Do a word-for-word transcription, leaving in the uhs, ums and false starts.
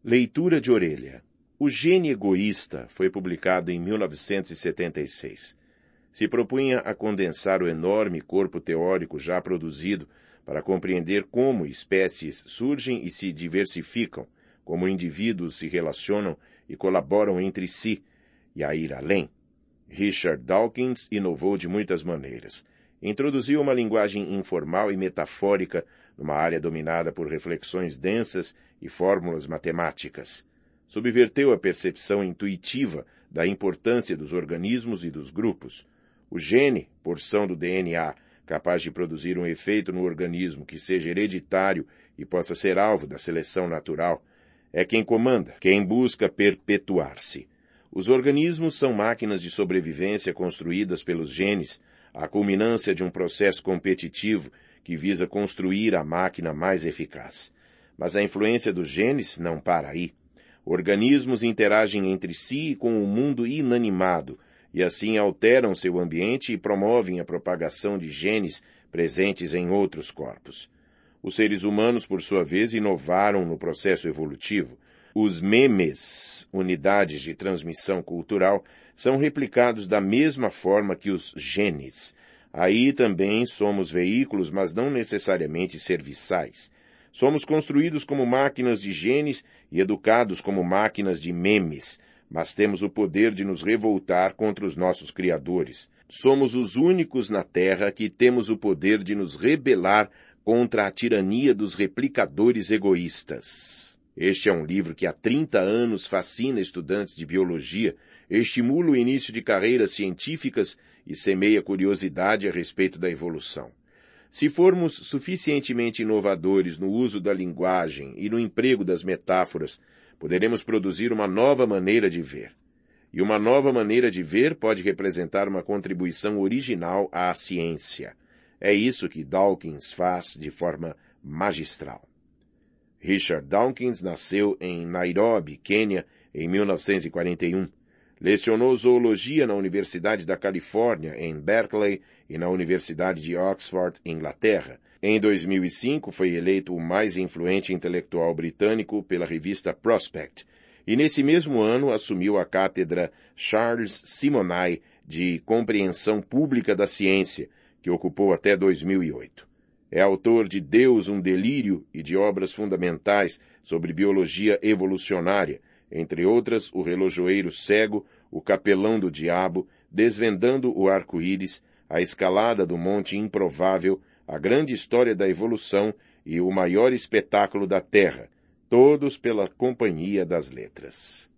Leitura de orelha. O Gene Egoísta foi publicado em mil novecentos e setenta e seis. Se propunha a condensar o enorme corpo teórico já produzido para compreender como espécies surgem e se diversificam, como indivíduos se relacionam e colaboram entre si, e a ir além. Richard Dawkins inovou de muitas maneiras. Introduziu uma linguagem informal e metafórica numa área dominada por reflexões densas e fórmulas matemáticas. Subverteu a percepção intuitiva da importância dos organismos e dos grupos. O gene, porção do D N A, capaz de produzir um efeito no organismo que seja hereditário e possa ser alvo da seleção natural, é quem comanda, quem busca perpetuar-se. Os organismos são máquinas de sobrevivência construídas pelos genes, a culminância de um processo competitivo que visa construir a máquina mais eficaz. Mas a influência dos genes não para aí. Organismos interagem entre si e com o mundo inanimado, e assim alteram seu ambiente e promovem a propagação de genes presentes em outros corpos. Os seres humanos, por sua vez, inovaram no processo evolutivo. Os memes, unidades de transmissão cultural, são replicados da mesma forma que os genes. Aí também somos veículos, mas não necessariamente serviçais. Somos construídos como máquinas de genes e educados como máquinas de memes, mas temos o poder de nos revoltar contra os nossos criadores. Somos os únicos na Terra que temos o poder de nos rebelar contra a tirania dos replicadores egoístas. Este é um livro que há trinta anos fascina estudantes de biologia, estimula o início de carreiras científicas e semeia curiosidade a respeito da evolução. Se formos suficientemente inovadores no uso da linguagem e no emprego das metáforas, poderemos produzir uma nova maneira de ver. E uma nova maneira de ver pode representar uma contribuição original à ciência. É isso que Dawkins faz de forma magistral. Richard Dawkins nasceu em Nairobi, Quênia, em mil novecentos e quarenta e um. Lecionou zoologia na Universidade da Califórnia, em Berkeley, e na Universidade de Oxford, Inglaterra. Em dois mil e cinco, foi eleito o mais influente intelectual britânico pela revista Prospect, e nesse mesmo ano assumiu a cátedra Charles Simonai de Compreensão Pública da Ciência, que ocupou até dois mil e oito. É autor de Deus, um Delírio e de obras fundamentais sobre biologia evolucionária, entre outras O Relojoeiro Cego, O Capelão do Diabo, Desvendando o Arco-Íris, A Escalada do Monte Improvável, A Grande História da Evolução e O Maior Espetáculo da Terra, todos pela Companhia das Letras.